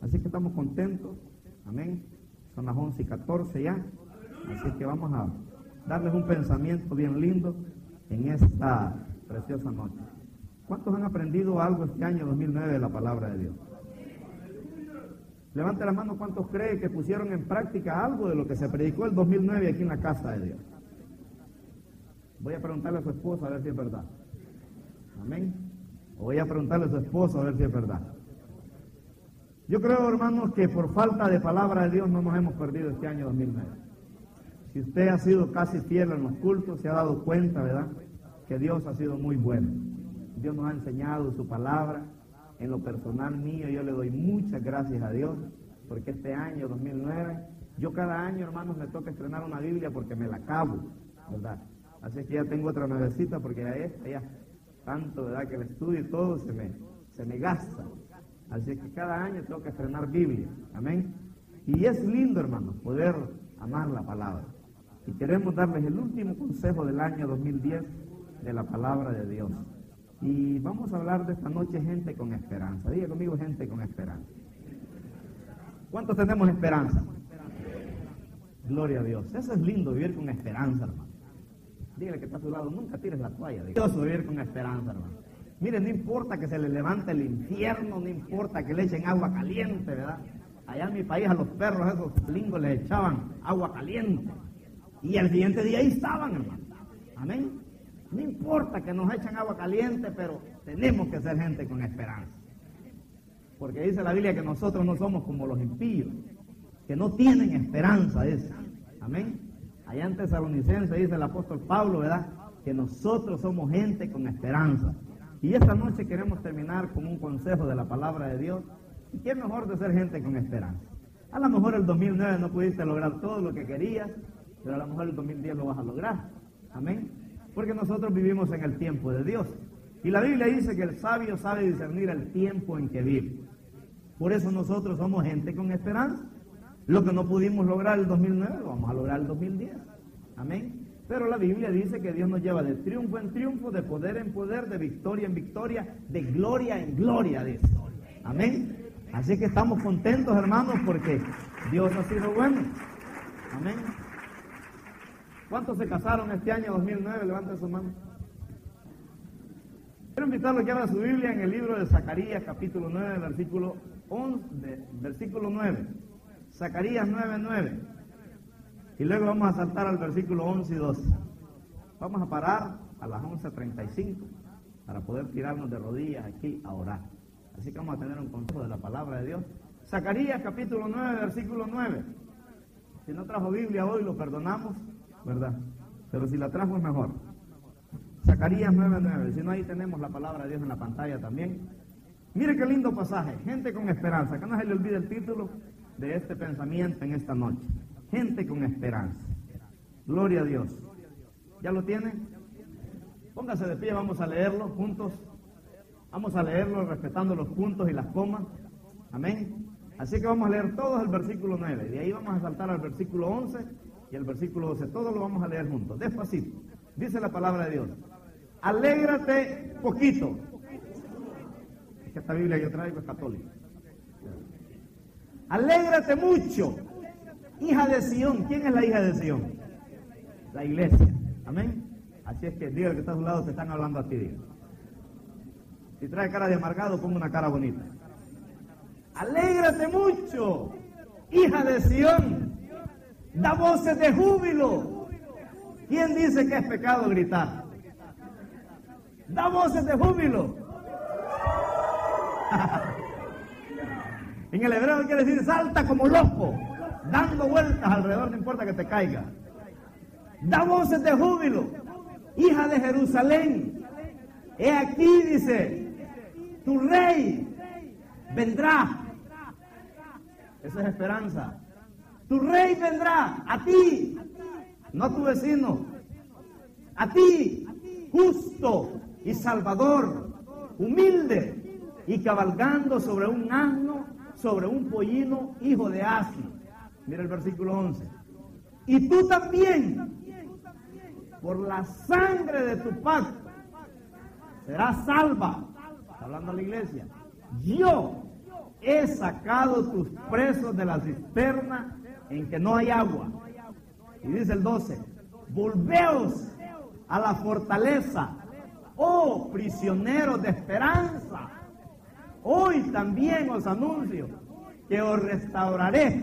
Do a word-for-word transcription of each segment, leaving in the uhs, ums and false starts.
Así que estamos contentos, amén. Son las once y catorce ya, así que vamos a darles un pensamiento bien lindo en esta preciosa noche. ¿Cuántos han aprendido algo este año dos mil nueve de la palabra de Dios? Levante la mano, ¿cuántos creen que pusieron en práctica algo de lo que se predicó el dos mil nueve aquí en la casa de Dios? Voy a preguntarle a su esposa a ver si es verdad. Amén. O voy a preguntarle a su esposo a ver si es verdad. Yo creo, hermanos, que por falta de palabra de Dios no nos hemos perdido este año dos mil nueve. Si usted ha sido casi fiel en los cultos, se ha dado cuenta, ¿verdad?, que Dios ha sido muy bueno. Dios nos ha enseñado su palabra. En lo personal mío, yo le doy muchas gracias a Dios, porque este año dos mil nueve, yo cada año, hermanos, me toca estrenar una Biblia porque me la acabo, ¿verdad? Así que ya tengo otra nuevecita porque ya esta, ya tanto, ¿verdad?, que el estudio y todo se me, se me gasta. Así que cada año tengo que estrenar Biblia, amén. Y es lindo, hermanos, poder amar la palabra. Y queremos darles el último consejo del año dos mil diez de la palabra de Dios. Y vamos a hablar de esta noche gente con esperanza. Diga conmigo, gente con esperanza. ¿Cuántos tenemos esperanza? Gloria a Dios. Eso es lindo, vivir con esperanza, hermano. Dígale que está a su lado, nunca tires la toalla. Dios, vivir con esperanza, hermano. Mire, no importa que se le levante el infierno, no importa que le echen agua caliente, ¿verdad? Allá en mi país a los perros esos lingos les echaban agua caliente. Y al siguiente día ahí estaban, hermano. Amén. No importa que nos echen agua caliente, pero tenemos que ser gente con esperanza. Porque dice la Biblia que nosotros no somos como los impíos, que no tienen esperanza, dice. Amén. Allá en Tesalonicenses dice el apóstol Pablo, ¿verdad?, que nosotros somos gente con esperanza. Y esta noche queremos terminar con un consejo de la palabra de Dios. ¿Y qué mejor de ser gente con esperanza? A lo mejor el dos mil nueve no pudiste lograr todo lo que querías, pero a lo mejor el dos mil diez lo vas a lograr. Amén. Porque nosotros vivimos en el tiempo de Dios. Y la Biblia dice que el sabio sabe discernir el tiempo en que vive. Por eso nosotros somos gente con esperanza. Lo que no pudimos lograr el dos mil nueve, lo vamos a lograr el dos mil diez. Amén. Pero la Biblia dice que Dios nos lleva de triunfo en triunfo, de poder en poder, de victoria en victoria, de gloria en gloria, dice. Amén. Así que estamos contentos, hermanos, porque Dios ha sido bueno. Amén. ¿Cuántos se casaron este año dos mil nueve? Levanten su mano. Quiero invitarlos que abran su Biblia en el libro de Zacarías, capítulo nueve, versículo once, de, versículo nueve. Zacarías nueve, nueve. Y luego vamos a saltar al versículo once y doce. Vamos a parar a las once treinta y cinco para poder tirarnos de rodillas aquí a orar. Así que vamos a tener un consejo de la palabra de Dios. Zacarías capítulo nueve, versículo nueve. Si no trajo Biblia hoy, lo perdonamos, ¿verdad? Pero si la trajo es mejor. Zacarías nueve, nueve. Si no, ahí tenemos la palabra de Dios en la pantalla también. Mire qué lindo pasaje. Gente con esperanza. Que no se le olvide el título de este pensamiento en esta noche. Gente con esperanza. Gloria a Dios. ¿Ya lo tienen? Póngase de pie, vamos a leerlo juntos. Vamos a leerlo respetando los puntos y las comas. Amén. Así que vamos a leer todos el versículo nueve. De ahí vamos a saltar al versículo once y el versículo doce. Todos lo vamos a leer juntos. Despacito. Dice la palabra de Dios. Alégrate poquito. Es que esta Biblia que yo traigo es católica. Alégrate mucho, hija de Sión. ¿Quién es la hija de Sión? La iglesia. Amén. Así es que diga que está a su lado, te están hablando a ti. Diga. Si trae cara de amargado, ponga una cara bonita. Alégrate mucho, hija de Sión. Da voces de júbilo. ¿Quién dice que es pecado gritar? Da voces de júbilo. En el hebreo quiere decir salta como loco, dando vueltas alrededor, no importa que te caiga. Da voces de júbilo, hija de Jerusalén. He aquí, dice, tu rey vendrá. Esa es esperanza. Tu rey vendrá a ti, no a tu vecino, a ti, justo y salvador, humilde y cabalgando sobre un asno, sobre un pollino, hijo de asno. Mira el versículo once. Y tú también, por la sangre de tu pacto, serás salva. Está hablando a la iglesia. Yo, he sacado tus presos de la cisterna en que no hay agua. Y dice el doce, volveos a la fortaleza, oh prisioneros de esperanza. Hoy también os anuncio que os restauraré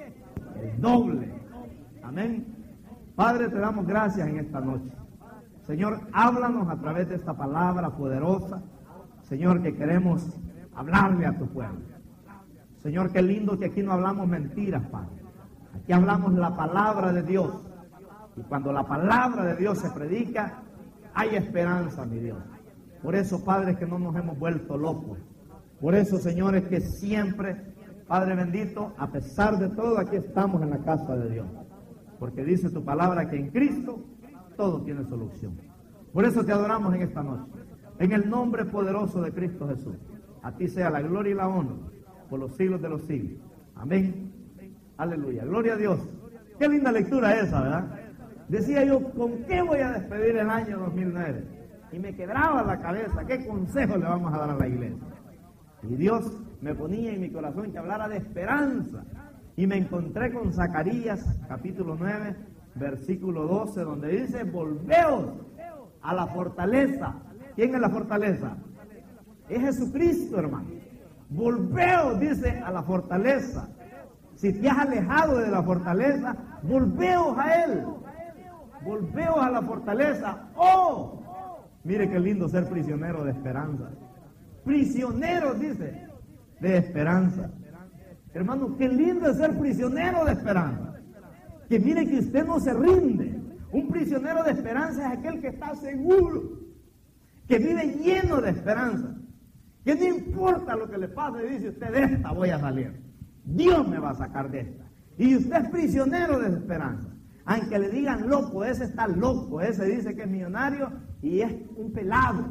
el doble. Amén. Padre, te damos gracias en esta noche. Señor, háblanos a través de esta palabra poderosa. Señor, que queremos hablarle a tu pueblo. Señor, qué lindo que aquí no hablamos mentiras, Padre. Aquí hablamos la palabra de Dios. Y cuando la palabra de Dios se predica, hay esperanza, mi Dios. Por eso, Padre, es que no nos hemos vuelto locos. Por eso, Señor, es que siempre, Padre bendito, a pesar de todo, aquí estamos en la casa de Dios. Porque dice tu palabra que en Cristo todo tiene solución. Por eso te adoramos en esta noche. En el nombre poderoso de Cristo Jesús. A ti sea la gloria y la honra por los siglos de los siglos. Amén. Aleluya. Gloria a Dios. Qué linda lectura esa, ¿verdad? Decía yo, ¿con qué voy a despedir el año dos mil nueve? Y me quebraba la cabeza, ¿qué consejo le vamos a dar a la iglesia? Y Dios me ponía en mi corazón que hablara de esperanza. Y me encontré con Zacarías, capítulo nueve, versículo doce, donde dice, volveos a la fortaleza. ¿Quién es la fortaleza? Es Jesucristo, hermano. Volveos, dice, a la fortaleza. Si te has alejado de la fortaleza, volveos a Él. Volveos a la fortaleza. ¡Oh! Mire qué lindo ser prisionero de esperanza. Prisionero, dice, de esperanza. Hermano, qué lindo es ser prisionero de esperanza. Que mire que usted no se rinde. Un prisionero de esperanza es aquel que está seguro, que vive lleno de esperanza, que no importa lo que le pase, dice usted, de esta voy a salir. Dios me va a sacar de esta. Y usted es prisionero de esperanza. Aunque le digan loco, ese está loco, ese dice que es millonario y es un pelado.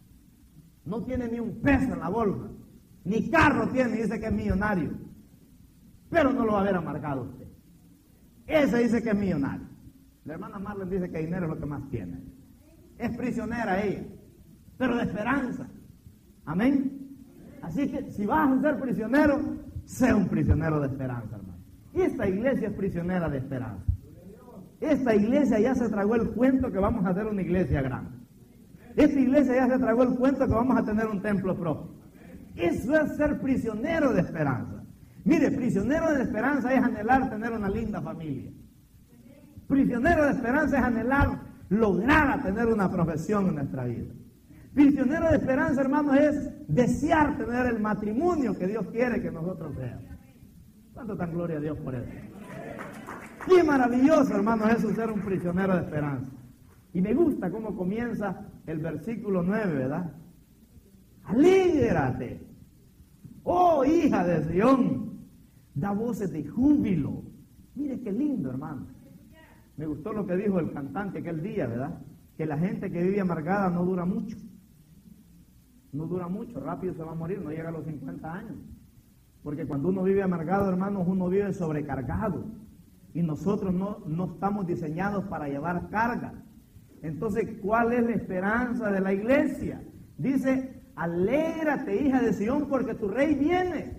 No tiene ni un peso en la bolsa, ni carro tiene y dice que es millonario. Pero no lo va a ver amargado usted. Ese dice que es millonario. La hermana Marlene dice que dinero es lo que más tiene. Es prisionera ella, pero de esperanza. Amén. Así que si vas a ser prisionero, sea un prisionero de esperanza, hermano. Y esta iglesia es prisionera de esperanza. Esta iglesia ya se tragó el cuento que vamos a hacer una iglesia grande. Esta iglesia ya se tragó el cuento que vamos a tener un templo propio. Eso es ser prisionero de esperanza. Mire, prisionero de esperanza es anhelar tener una linda familia. Prisionero de esperanza es anhelar lograr tener una profesión en nuestra vida. Prisionero de esperanza, hermanos, es desear tener el matrimonio que Dios quiere que nosotros seamos. ¿Cuánto tan gloria a Dios por eso? Qué maravilloso, hermanos, eso ser un prisionero de esperanza. Y me gusta cómo comienza el versículo nueve, ¿verdad? Alégrate, oh hija de Sión, da voces de júbilo. Mire qué lindo, hermano. Me gustó lo que dijo el cantante aquel día, ¿verdad? Que la gente que vive amargada no dura mucho. No dura mucho, rápido se va a morir, no llega a los cincuenta años. Porque cuando uno vive amargado, hermanos, uno vive sobrecargado. Y nosotros no, no estamos diseñados para llevar carga. Entonces, ¿cuál es la esperanza de la iglesia? Dice, alégrate, hija de Sión, porque tu rey viene.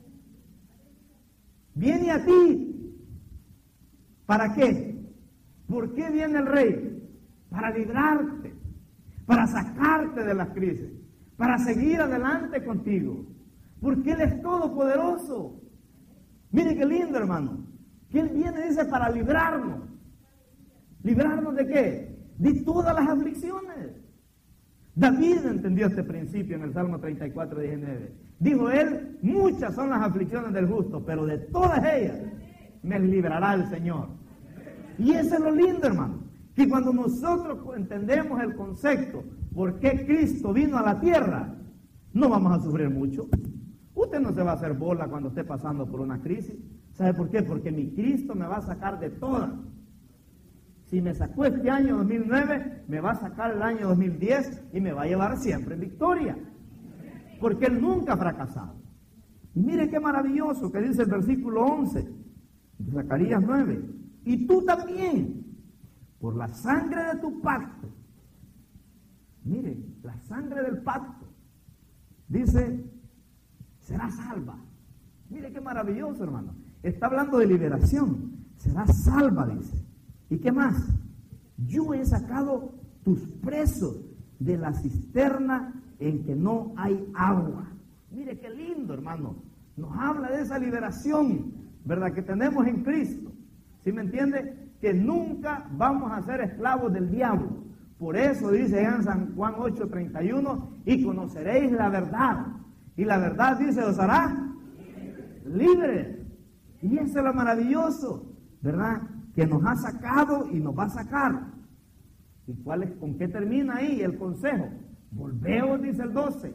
Viene a ti. ¿Para qué? ¿Por qué viene el rey? Para librarte, para sacarte de las crisis, para seguir adelante contigo. Porque Él es todopoderoso. Mire qué lindo, hermano. Que Él viene, dice, para librarnos. ¿Librarnos de qué? De todas las aflicciones. David entendió este principio en el Salmo treinta y cuatro, diecinueve. Dijo él, muchas son las aflicciones del justo, pero de todas ellas me librará el Señor. Y eso es lo lindo, hermano, que cuando nosotros entendemos el concepto, por qué Cristo vino a la tierra, no vamos a sufrir mucho. Usted no se va a hacer bola cuando esté pasando por una crisis. ¿Sabe por qué? Porque mi Cristo me va a sacar de todas. Si me sacó este año dos mil nueve, me va a sacar el año dos mil diez y me va a llevar siempre en victoria. Porque Él nunca ha fracasado. Y mire qué maravilloso que dice el versículo once de Zacarías nueve. Y tú también, por la sangre de tu pacto, mire, la sangre del pacto, dice, serás salva. Mire qué maravilloso, hermano. Está hablando de liberación. Será salva, dice. ¿Y qué más? Yo he sacado tus presos de la cisterna en que no hay agua. Mire qué lindo, hermano. Nos habla de esa liberación, ¿verdad?, que tenemos en Cristo. ¿Sí me entiende? Que nunca vamos a ser esclavos del diablo. Por eso dice en San Juan ocho treinta y uno, y conoceréis la verdad. Y la verdad, dice, os hará libres. Y eso es lo maravilloso, ¿verdad?, que nos ha sacado y nos va a sacar. ¿Y cuál es, con qué termina ahí el consejo? Volveos, dice el doce.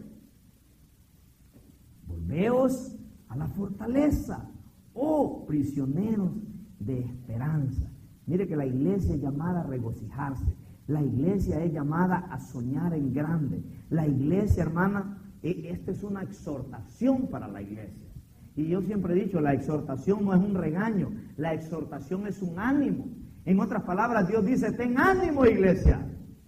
Volveos a la fortaleza, oh prisioneros de esperanza. Mire que la iglesia es llamada a regocijarse. La iglesia es llamada a soñar en grande. La iglesia, hermana, esta es una exhortación para la iglesia. Y yo siempre he dicho, la exhortación no es un regaño, la exhortación es un ánimo. En otras palabras, Dios dice, ten ánimo, iglesia.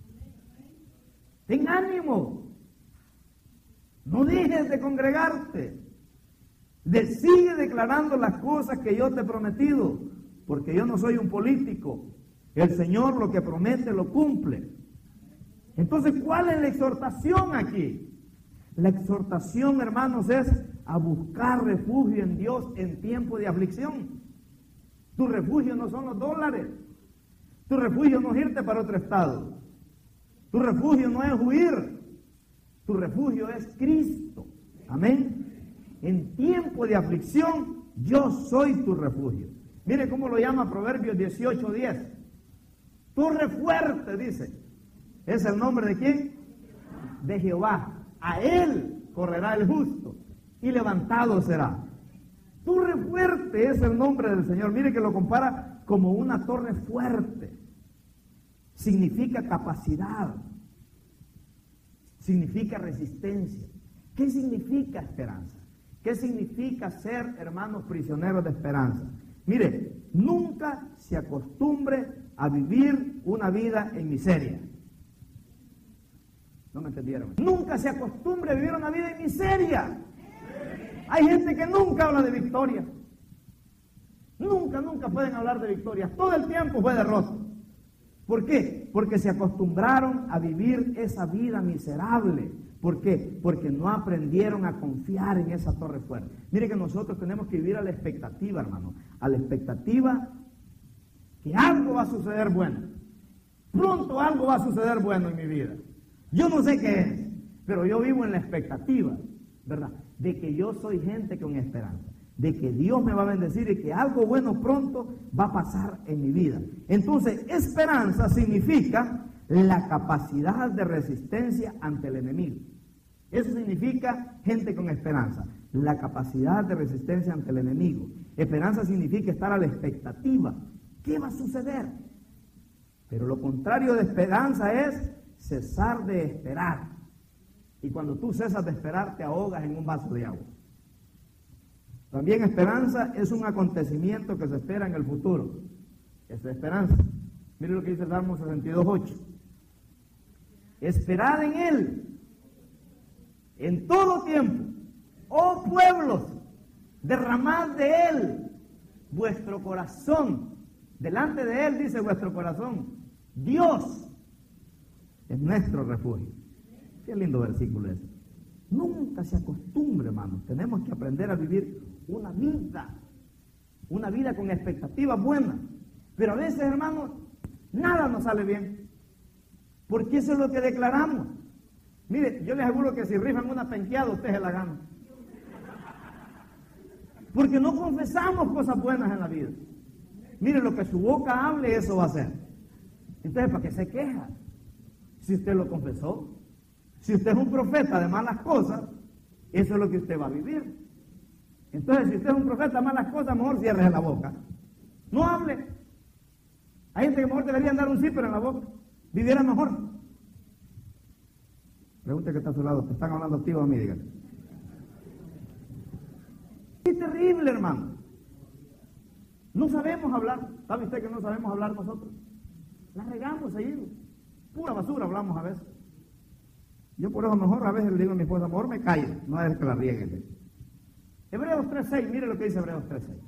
Ten ánimo. No dejes de congregarte. De, sigue declarando las cosas que yo te he prometido, porque yo no soy un político. El Señor lo que promete lo cumple. Entonces, ¿cuál es la exhortación aquí? La exhortación, hermanos, es a buscar refugio en Dios en tiempo de aflicción. Tu refugio no son los dólares. Tu refugio no es irte para otro estado. Tu refugio no es huir. Tu refugio es Cristo. Amén. En tiempo de aflicción, yo soy tu refugio. Mire cómo lo llama Proverbios dieciocho diez. Torre fuerte, dice. ¿Es el nombre de quién? De Jehová. A él correrá el justo y levantado será. Torre fuerte es el nombre del Señor. Mire que lo compara como una torre fuerte. Significa capacidad. Significa resistencia. ¿Qué significa esperanza? ¿Qué significa ser, hermanos, prisioneros de esperanza? Mire, nunca se acostumbre a vivir una vida en miseria. ¿No me entendieron? Nunca se acostumbre a vivir una vida en miseria. Hay gente que nunca habla de victoria. Nunca, nunca pueden hablar de victoria. Todo el tiempo fue derrota. ¿Por qué? Porque se acostumbraron a vivir esa vida miserable. ¿Por qué? Porque no aprendieron a confiar en esa torre fuerte. Mire que nosotros tenemos que vivir a la expectativa, hermano. A la expectativa que algo va a suceder bueno. Pronto algo va a suceder bueno en mi vida. Yo no sé qué es, pero yo vivo en la expectativa, ¿verdad?, de que yo soy gente con esperanza, de que Dios me va a bendecir y que algo bueno pronto va a pasar en mi vida. Entonces, esperanza significa la capacidad de resistencia ante el enemigo. Eso significa gente con esperanza, la capacidad de resistencia ante el enemigo. Esperanza significa estar a la expectativa. ¿Qué va a suceder? Pero lo contrario de esperanza es cesar de esperar. Y cuando tú cesas de esperar, te ahogas en un vaso de agua. También esperanza es un acontecimiento que se espera en el futuro. Esa es esperanza. Mire lo que dice el Salmo sesenta y dos ocho. Esperad en Él en todo tiempo, oh pueblos, derramad de Él vuestro corazón. Delante de Él dice vuestro corazón. Dios es nuestro refugio. Qué lindo versículo ese. Nunca se acostumbre, hermanos. Tenemos que aprender a vivir una vida, una vida con expectativas buenas. Pero a veces, hermanos, nada nos sale bien. Porque eso es lo que declaramos. Mire, yo les aseguro que si rifan una penqueada, usted se la gana. Porque no confesamos cosas buenas en la vida. Mire, lo que su boca hable, eso va a ser. Entonces, ¿para qué se queja? Si usted lo confesó. Si usted es un profeta de malas cosas, eso es lo que usted va a vivir. Entonces, si usted es un profeta de malas cosas, mejor cierre la boca. No hable. Hay gente que mejor debería andar un zipper en la boca. Viviera mejor. Pregunta que está a su lado. ¿Te están hablando a ti o a mí? Dígale. Es terrible, hermano. No sabemos hablar. ¿Sabe usted que no sabemos hablar nosotros? La regamos seguido. Pura basura hablamos a veces. Yo por eso mejor a veces le digo a mi esposa, mejor me callo, no es que la riegue. Hebreos tres seis, mire lo que dice Hebreos tres seis.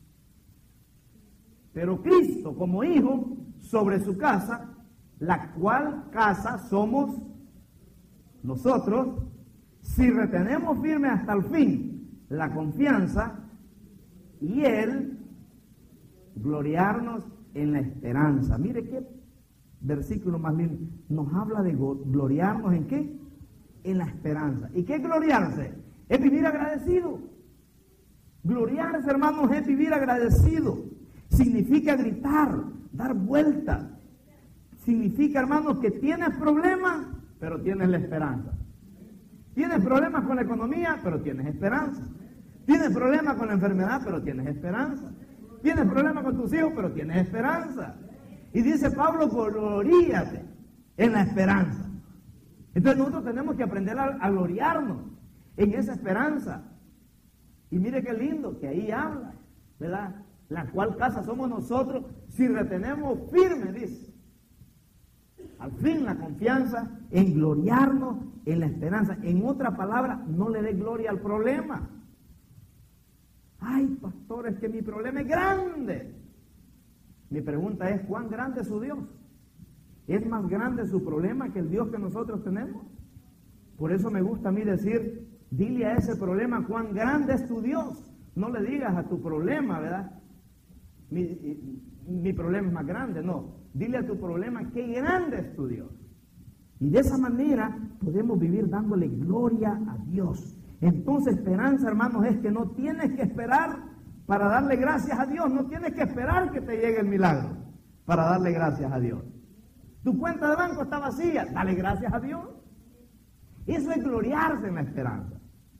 Pero Cristo como hijo sobre su casa, la cual casa somos nosotros, si retenemos firme hasta el fin la confianza y Él gloriarnos en la esperanza. Mire qué versículo más lindo. Nos habla de gloriarnos en qué? En la esperanza. ¿Y qué es gloriarse? Es vivir agradecido. Gloriarse, hermanos, es vivir agradecido. Significa gritar, dar vueltas. Significa, hermanos, que tienes problemas, pero tienes la esperanza. Tienes problemas con la economía, pero tienes esperanza. Tienes problemas con la enfermedad, pero tienes esperanza. Tienes problemas con tus hijos, pero tienes esperanza. Y dice Pablo, gloríate en la esperanza. Entonces nosotros tenemos que aprender a, a gloriarnos en esa esperanza. Y mire qué lindo que ahí habla, ¿verdad? La cual casa somos nosotros si retenemos firme, dice. Al fin la confianza en gloriarnos en la esperanza. En otra palabra, no le dé gloria al problema. Ay, pastor, es que mi problema es grande. Mi pregunta es, ¿cuán grande es su Dios? ¿Es más grande su problema que el Dios que nosotros tenemos? Por eso me gusta a mí decir, dile a ese problema cuán grande es tu Dios. No le digas a tu problema, ¿verdad? Mi, mi problema es más grande, no. Dile a tu problema qué grande es tu Dios. Y de esa manera podemos vivir dándole gloria a Dios. Entonces, esperanza, hermanos, es que no tienes que esperar para darle gracias a Dios. No tienes que esperar que te llegue el milagro para darle gracias a Dios. Tu cuenta de banco está vacía, dale gracias a Dios. Eso es gloriarse en la esperanza.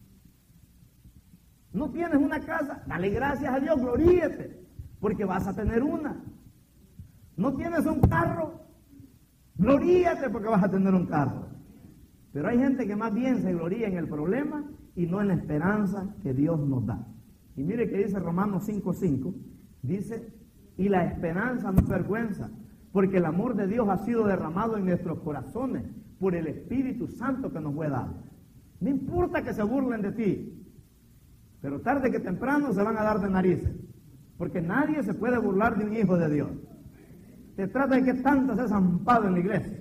No tienes una casa, dale gracias a Dios, gloríete, porque vas a tener una. No tienes un carro, gloríate porque vas a tener un carro. Pero hay gente que más bien se gloría en el problema y no en la esperanza que Dios nos da. Y mire que dice Romanos cinco cinco, dice, y la esperanza no avergüenza, porque el amor de Dios ha sido derramado en nuestros corazones por el Espíritu Santo que nos fue dado. No importa que se burlen de ti, pero tarde que temprano se van a dar de narices, porque nadie se puede burlar de un hijo de Dios. Te trata de que tanto seas zampado en la iglesia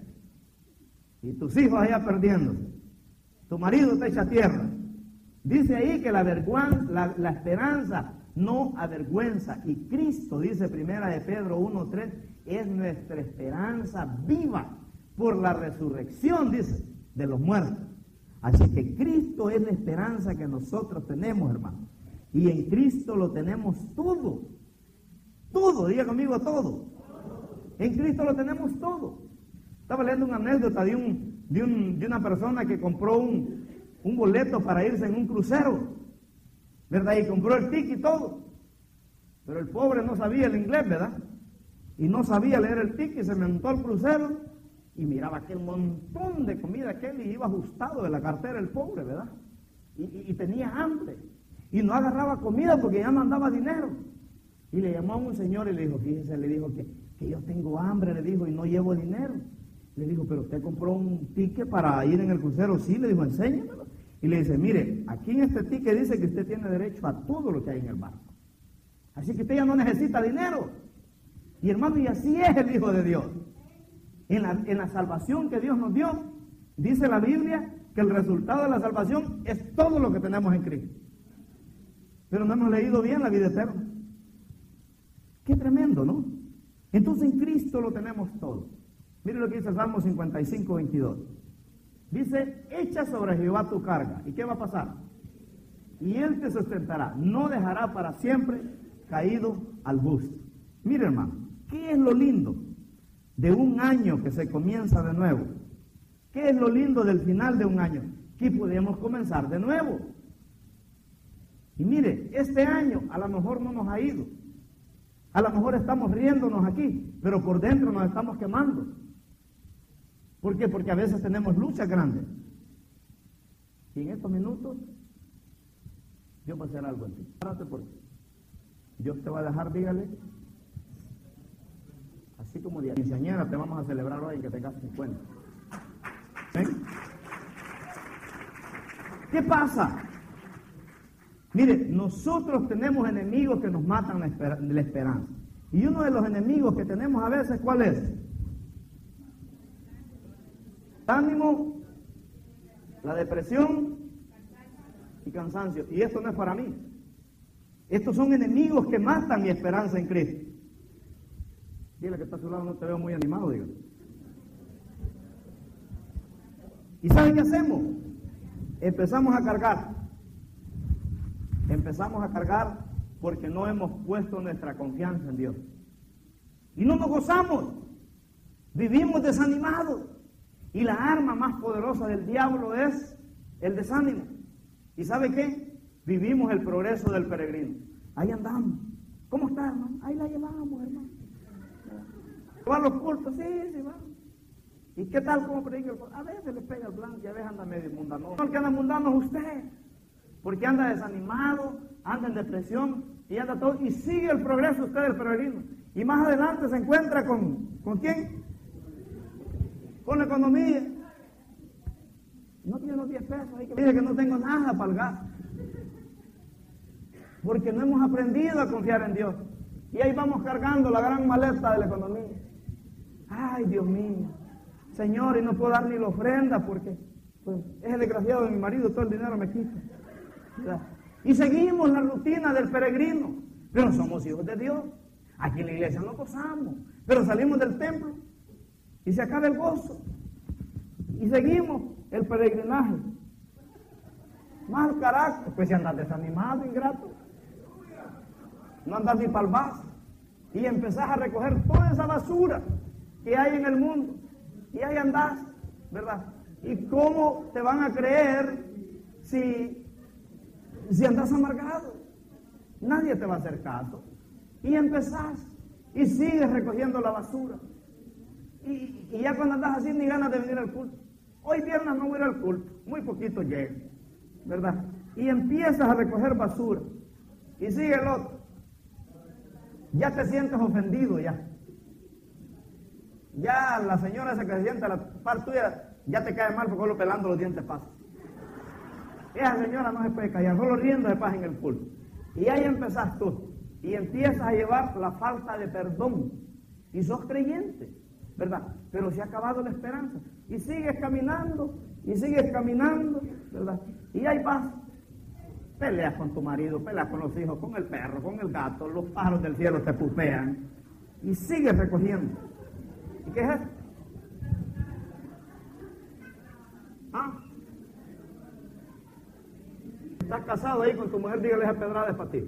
y tus hijos allá perdiéndose, tu marido te echa a tierra. Dice ahí que la, vergüenza, la, la esperanza no avergüenza, y Cristo, dice primera de Pedro uno tres, es nuestra esperanza viva por la resurrección, dice, de los muertos. Así que Cristo es la esperanza que nosotros tenemos, hermano, y en Cristo lo tenemos todo, todo, diga conmigo todo. En Cristo lo tenemos todo. Estaba leyendo una anécdota de, un, de, un, de una persona que compró un, un boleto para irse en un crucero, ¿verdad? Y compró el ticket y todo. Pero el pobre no sabía el inglés, ¿verdad? Y no sabía leer el ticket, se montó al crucero y miraba aquel montón de comida aquel y iba ajustado de la cartera el pobre, ¿verdad? Y, y, y tenía hambre. Y no agarraba comida porque ya mandaba dinero. Y le llamó a un señor y le dijo, fíjese, le dijo que, que yo tengo hambre, le dijo, y no llevo dinero. Le dijo, pero usted compró un ticket para ir en el crucero. Sí, le dijo, enséñamelo. Y le dice, mire, aquí en este ticket dice que usted tiene derecho a todo lo que hay en el barco. Así que usted ya no necesita dinero. Y hermano, y así es el Hijo de Dios. En la, en la salvación que Dios nos dio, dice la Biblia que el resultado de la salvación es todo lo que tenemos en Cristo. Pero no hemos leído bien la vida eterna. Qué tremendo, ¿no? Entonces en Cristo lo tenemos todo. Mire lo que dice el Salmo cincuenta y cinco, veintidós. Dice, echa sobre Jehová tu carga. ¿Y qué va a pasar? Y Él te sustentará. No dejará para siempre caído al busto. Mire, hermano, ¿qué es lo lindo de un año que se comienza de nuevo? ¿Qué es lo lindo del final de un año? Que podemos comenzar de nuevo. Y mire, este año a lo mejor no nos ha ido. A lo mejor estamos riéndonos aquí, pero por dentro nos estamos quemando. ¿Por qué? Porque a veces tenemos luchas grandes. Y en estos minutos, Dios va a hacer algo en ti. Párate por ti. Dios te va a dejar, dígale, así como de quinceañera te vamos a celebrar hoy que tengas cincuenta. ¿Ven? ¿Qué pasa? Mire, nosotros tenemos enemigos que nos matan la, esper la esperanza. Y uno de los enemigos que tenemos a veces, ¿cuál es? Ánimo, la depresión y cansancio. Y esto no es para mí. Estos son enemigos que matan mi esperanza en Cristo. Dile que está a su lado, no te veo muy animado, diga. ¿Y saben qué hacemos? Empezamos a cargar. Empezamos a cargar porque no hemos puesto nuestra confianza en Dios. Y no nos gozamos. Vivimos desanimados. Y la arma más poderosa del diablo es el desánimo. ¿Y sabe qué? Vivimos el progreso del peregrino. Ahí andamos. ¿Cómo está, hermano? Ahí la llevamos, hermano. ¿Va a los cultos? Sí, sí, va. ¿Y qué tal como predica el culto? A veces le pega el blanco y a veces anda medio mundano. El que anda mundano es usted. Porque anda desanimado, anda en depresión y anda todo. Y sigue el progreso usted del peregrino. Y más adelante se encuentra con, ¿con quién? Con la economía. No tiene los diez pesos. Hay que dice que no tengo nada para el gas. Porque no hemos aprendido a confiar en Dios. Y ahí vamos cargando la gran maleta de la economía. Ay, Dios mío. Señor, y no puedo dar ni la ofrenda porque pues, es el desgraciado de mi marido, todo el dinero me quita. ¿Verdad? Y seguimos la rutina del peregrino. Pero somos hijos de Dios. Aquí en la iglesia no gozamos. Pero salimos del templo y se acaba el gozo. Y seguimos el peregrinaje. Mal carácter. Pues si andas desanimado, ingrato. No andas ni para el vaso. Y empezás a recoger toda esa basura que hay en el mundo. Y ahí andás, ¿verdad? ¿Y cómo te van a creer si, si andás amargado? Nadie te va a hacer caso. Y empezás y sigues recogiendo la basura. Y, y ya cuando andas así ni ganas de venir al culto. Hoy viernes no voy a ir al culto. Muy poquito llego, ¿verdad? Y empiezas a recoger basura. Y sigue el otro. Ya te sientes ofendido ya. Ya la señora esa que se sienta a la par tuya, ya te cae mal porque solo pelando los dientes pasa. Esa señora no se puede callar, solo riendo se pasa en el culto. Y ahí empezás tú. Y empiezas a llevar la falta de perdón. Y sos creyente, ¿verdad? Pero se ha acabado la esperanza. Y sigues caminando, y sigues caminando, ¿verdad? Y ahí vas. Peleas con tu marido, peleas con los hijos, con el perro, con el gato, los pájaros del cielo te pupean. Y sigues recogiendo. ¿Y qué es eso? ¿Ah? Estás casado ahí con tu mujer, dígale a pedrada es para ti.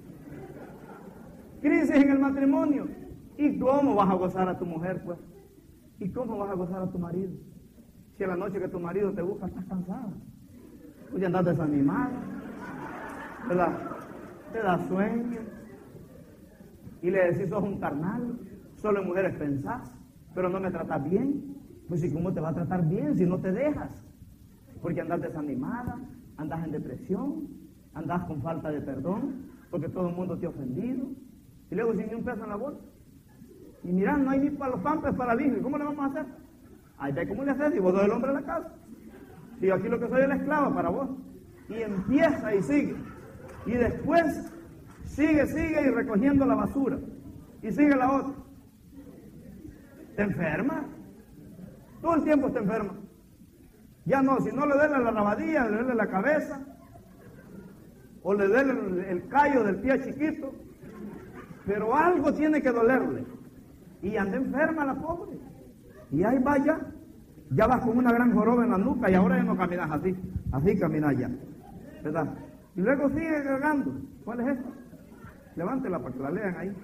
Crisis en el matrimonio. ¿Y cómo vas a gozar a tu mujer, pues? ¿Y cómo vas a gozar a tu marido? Si a la noche que tu marido te busca estás cansada. Pues ya andas desanimada, ¿verdad? Te da sueño. Y le decís, sos un carnal, solo en mujeres pensás, pero no me tratas bien. Pues ¿y cómo te va a tratar bien si no te dejas? Porque andas desanimada, andas en depresión, andas con falta de perdón, porque todo el mundo te ha ofendido. Y luego sin ni un peso en la bolsa. Y mirá, no hay ni para los pampers para el hijo. ¿Y cómo le vamos a hacer? Ahí ve cómo le haces si vos sos el hombre de la casa. Y aquí lo que soy es la esclava para vos. Y empieza y sigue. Y después sigue, sigue y recogiendo la basura. Y sigue la otra. ¿Te enferma? Todo el tiempo te enferma. Ya no, si no le duele la rabadilla, le duele la cabeza, o le duele el, el callo del pie chiquito, pero algo tiene que dolerle. Y anda enferma la pobre. Y ahí va ya. Ya vas con una gran joroba en la nuca y ahora ya no caminas así. Así caminas ya. ¿Verdad? Y luego sigue cargando. ¿Cuál es esta? Levántela para que la lean ahí.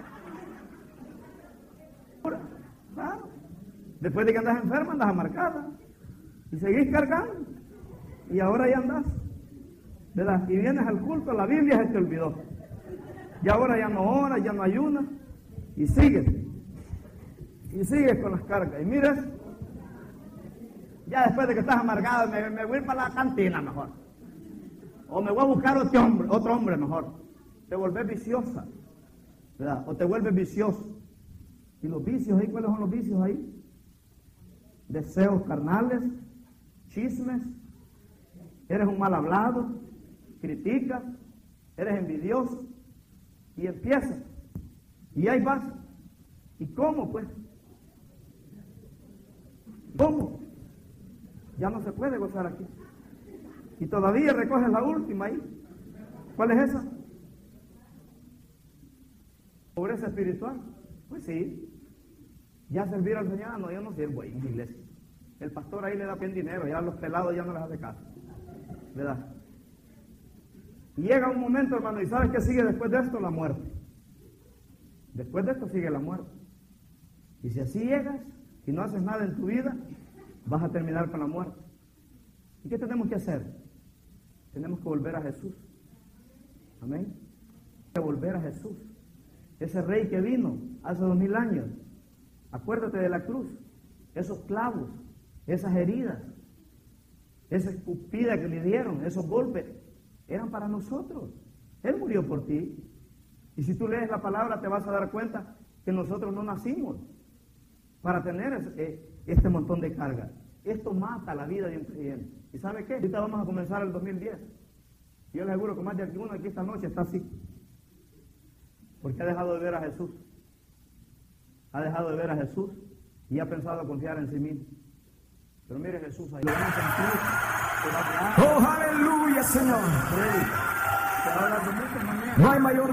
Claro. Después de que andas enferma, andas amargada. Y seguís cargando. Y ahora ya andas. ¿Verdad? Y vienes al culto, la Biblia se te olvidó. Y ahora ya no oras, ya no ayunas. Y sigues. Y sigues con las cargas. Y miras, ya después de que estás amargado, me, me voy a ir para la cantina mejor. O me voy a buscar otro hombre, otro hombre mejor. Te vuelves viciosa, ¿verdad? O te vuelves vicioso. ¿Y los vicios ahí? ¿Cuáles son los vicios ahí? Deseos carnales, chismes, eres un mal hablado, criticas, eres envidioso, y empieza, y ahí vas. ¿Y cómo, pues? ¿Cómo? Ya no se puede gozar aquí. Y todavía recoges la última ahí. ¿Cuál es esa? Pobreza espiritual. Pues sí. Ya servir al Señor, no, yo no sirvo ahí en la iglesia. El pastor ahí le da bien dinero, ya los pelados ya no les hace caso. ¿Verdad? Y llega un momento, hermano, y ¿sabes qué sigue después de esto? La muerte. Después de esto sigue la muerte. Y si así llegas y no haces nada en tu vida, vas a terminar con la muerte. ¿Y qué tenemos que hacer? Tenemos que volver a Jesús. Amén. Tenemos que volver a Jesús. Ese rey que vino hace dos mil años. Acuérdate de la cruz. Esos clavos, esas heridas, esa escupida que le dieron, esos golpes, eran para nosotros. Él murió por ti. Y si tú lees la palabra te vas a dar cuenta que nosotros no nacimos para tener este montón de cargas. Esto mata la vida de un creyente. ¿Y sabe qué? Ahorita vamos a comenzar el dos mil diez. Yo les aseguro que más de alguno aquí esta noche está así. Porque ha dejado de ver a Jesús. Ha dejado de ver a Jesús y ha pensado confiar en sí mismo. Pero mire Jesús ahí. Lo vamos a sentir. ¡Oh, aleluya, Señor! Se va a hablar de muchas maneras. No hay mayor